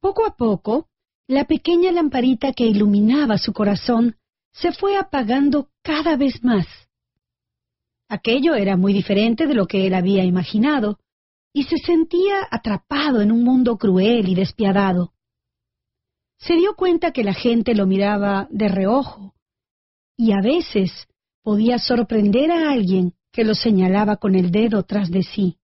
Poco a poco, la pequeña lamparita que iluminaba su corazón se fue apagando cada vez más. Aquello era muy diferente de lo que él había imaginado, y se sentía atrapado en un mundo cruel y despiadado. Se dio cuenta que la gente lo miraba de reojo, y a veces podía sorprender a alguien que lo señalaba con el dedo tras de sí.